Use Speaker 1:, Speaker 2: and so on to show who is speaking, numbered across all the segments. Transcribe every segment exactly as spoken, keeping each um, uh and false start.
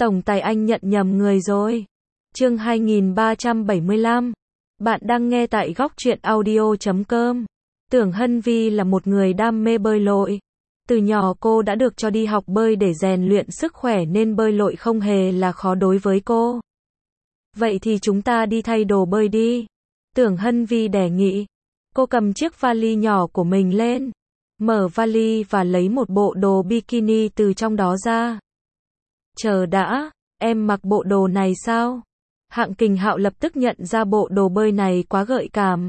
Speaker 1: Tổng tài anh nhận nhầm người rồi. Chương hai nghìn ba trăm bảy mươi lăm. Bạn đang nghe tại góc truyện audio chấm com. Tưởng Hân Vi là một người đam mê bơi lội. Từ nhỏ cô đã được cho đi học bơi để rèn luyện sức khỏe nên bơi lội không hề là khó đối với cô. Vậy thì chúng ta đi thay đồ bơi đi. Tưởng Hân Vi đề nghị. Cô cầm chiếc vali nhỏ của mình lên, mở vali và lấy một bộ đồ bikini từ trong đó ra. Chờ đã, em mặc bộ đồ này sao? Hạng Kình Hạo lập tức nhận ra bộ đồ bơi này quá gợi cảm.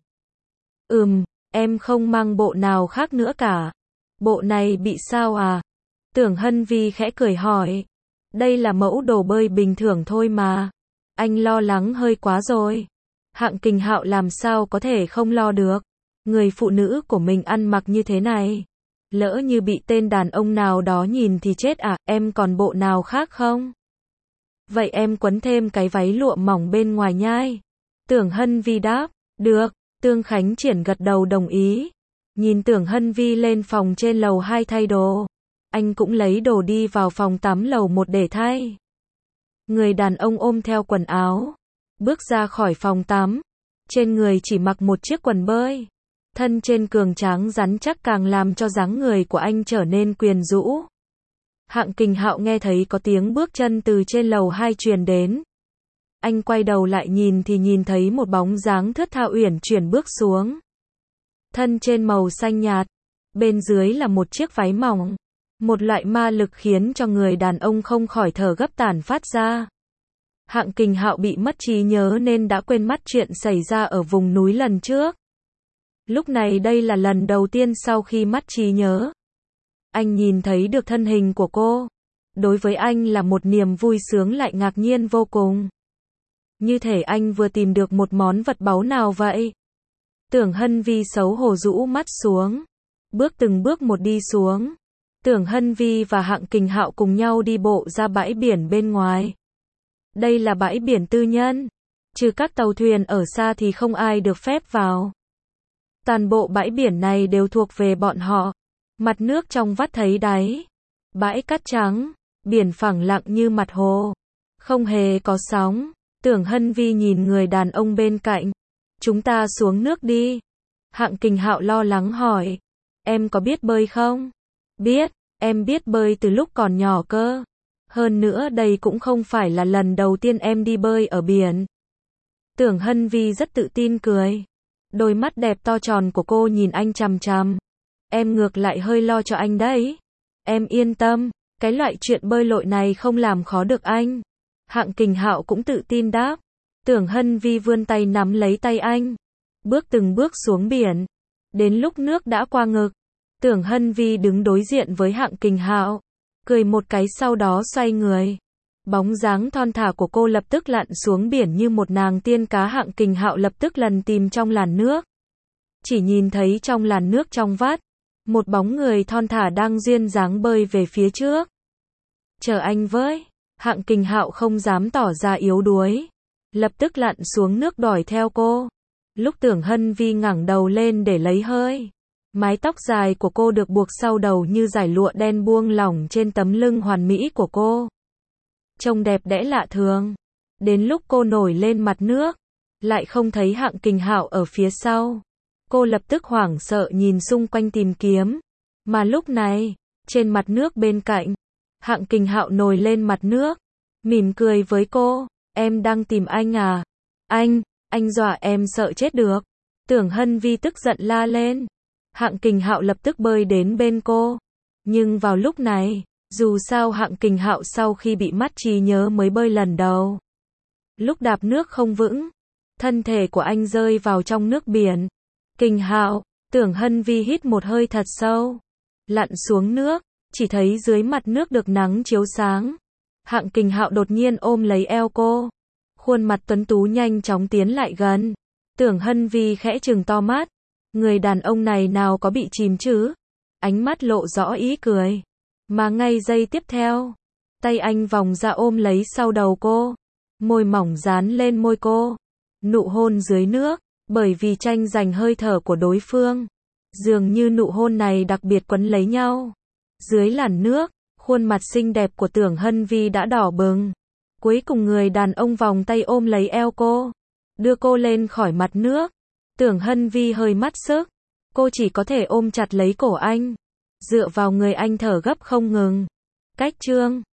Speaker 1: Ừm, em không mang bộ nào khác nữa cả. Bộ này bị sao à? Tưởng Hân Vi khẽ cười hỏi. Đây là mẫu đồ bơi bình thường thôi mà. Anh lo lắng hơi quá rồi. Hạng Kình Hạo làm sao có thể không lo được. Người phụ nữ của mình ăn mặc như thế này. Lỡ như bị tên đàn ông nào đó nhìn thì chết à, em còn bộ nào khác không? Vậy em quấn thêm cái váy lụa mỏng bên ngoài nhai. Tưởng Hân Vi đáp, được, Tương Khánh Triển gật đầu đồng ý. Nhìn Tưởng Hân Vi lên phòng trên lầu hai thay đồ. Anh cũng lấy đồ đi vào phòng tắm lầu một để thay. Người đàn ông ôm theo quần áo. Bước ra khỏi phòng tắm. Trên người chỉ mặc một chiếc quần bơi. Thân trên cường tráng rắn chắc càng làm cho dáng người của anh trở nên quyến rũ. Hạng Kình Hạo nghe thấy có tiếng bước chân từ trên lầu hai truyền đến. Anh quay đầu lại nhìn thì nhìn thấy một bóng dáng thướt tha uyển chuyển bước xuống. Thân trên màu xanh nhạt, bên dưới là một chiếc váy mỏng. Một loại ma lực khiến cho người đàn ông không khỏi thở gấp tản phát ra. Hạng Kình Hạo bị mất trí nhớ nên đã quên mất chuyện xảy ra ở vùng núi lần trước. Lúc này đây là lần đầu tiên sau khi mất trí nhớ. Anh nhìn thấy được thân hình của cô. Đối với anh là một niềm vui sướng lại ngạc nhiên vô cùng. Như thể anh vừa tìm được một món vật báu nào vậy. Tưởng Hân Vi xấu hổ rũ mắt xuống. Bước từng bước một đi xuống. Tưởng Hân Vi và Hạng Kình Hạo cùng nhau đi bộ ra bãi biển bên ngoài. Đây là bãi biển tư nhân. Trừ các tàu thuyền ở xa thì không ai được phép vào. Toàn bộ bãi biển này đều thuộc về bọn họ. Mặt nước trong vắt thấy đáy. Bãi cát trắng, biển phẳng lặng như mặt hồ. Không hề có sóng. Tưởng Hân Vi nhìn người đàn ông bên cạnh. Chúng ta xuống nước đi. Hạng Kình Hạo lo lắng hỏi. Em có biết bơi không? Biết, em biết bơi từ lúc còn nhỏ cơ. Hơn nữa đây cũng không phải là lần đầu tiên em đi bơi ở biển. Tưởng Hân Vi rất tự tin cười. Đôi mắt đẹp to tròn của cô nhìn anh chằm chằm. Em ngược lại hơi lo cho anh đấy. Em yên tâm, cái loại chuyện bơi lội này không làm khó được anh. Hạng Kình Hạo cũng tự tin đáp. Tưởng Hân Vi vươn tay nắm lấy tay anh. Bước từng bước xuống biển. Đến lúc nước đã qua ngực. Tưởng Hân Vi đứng đối diện với Hạng Kình Hạo. Cười một cái sau đó xoay người. Bóng dáng thon thả của cô lập tức lặn xuống biển như một nàng tiên cá. Hạng Kình Hạo lập tức lần tìm trong làn nước. Chỉ nhìn thấy trong làn nước trong vắt. Một bóng người thon thả đang duyên dáng bơi về phía trước. Chờ anh với. Hạng Kình Hạo không dám tỏ ra yếu đuối. Lập tức lặn xuống nước đuổi theo cô. Lúc Tưởng Hân Vi ngẩng đầu lên để lấy hơi. Mái tóc dài của cô được buộc sau đầu như dải lụa đen buông lỏng trên tấm lưng hoàn mỹ của cô. Trông đẹp đẽ lạ thường. Đến lúc cô nổi lên mặt nước, lại không thấy Hạng Kình Hạo ở phía sau. Cô lập tức hoảng sợ nhìn xung quanh tìm kiếm. Mà lúc này, trên mặt nước bên cạnh, Hạng Kình Hạo nổi lên mặt nước, mỉm cười với cô. Em đang tìm anh à? Anh, anh dọa em sợ chết được. Tưởng Hân Vi tức giận la lên. Hạng Kình Hạo lập tức bơi đến bên cô. Nhưng vào lúc này, dù sao Hạng Kình Hạo sau khi bị mất trí nhớ mới bơi lần đầu. Lúc đạp nước không vững, thân thể của anh rơi vào trong nước biển. Kình Hạo, Tưởng Hân Vi hít một hơi thật sâu. Lặn xuống nước, chỉ thấy dưới mặt nước được nắng chiếu sáng. Hạng Kình Hạo đột nhiên ôm lấy eo cô. Khuôn mặt tuấn tú nhanh chóng tiến lại gần. Tưởng Hân Vi khẽ trừng to mắt. Người đàn ông này nào có bị chìm chứ? Ánh mắt lộ rõ ý cười. Mà ngay giây tiếp theo, tay anh vòng ra ôm lấy sau đầu cô. Môi mỏng dán lên môi cô. Nụ hôn dưới nước, bởi vì tranh giành hơi thở của đối phương. Dường như nụ hôn này đặc biệt quấn lấy nhau. Dưới làn nước, khuôn mặt xinh đẹp của Tưởng Hân Vi đã đỏ bừng. Cuối cùng người đàn ông vòng tay ôm lấy eo cô, đưa cô lên khỏi mặt nước. Tưởng Hân Vi hơi mất sức, cô chỉ có thể ôm chặt lấy cổ anh, dựa vào người anh thở gấp không ngừng. Cách chương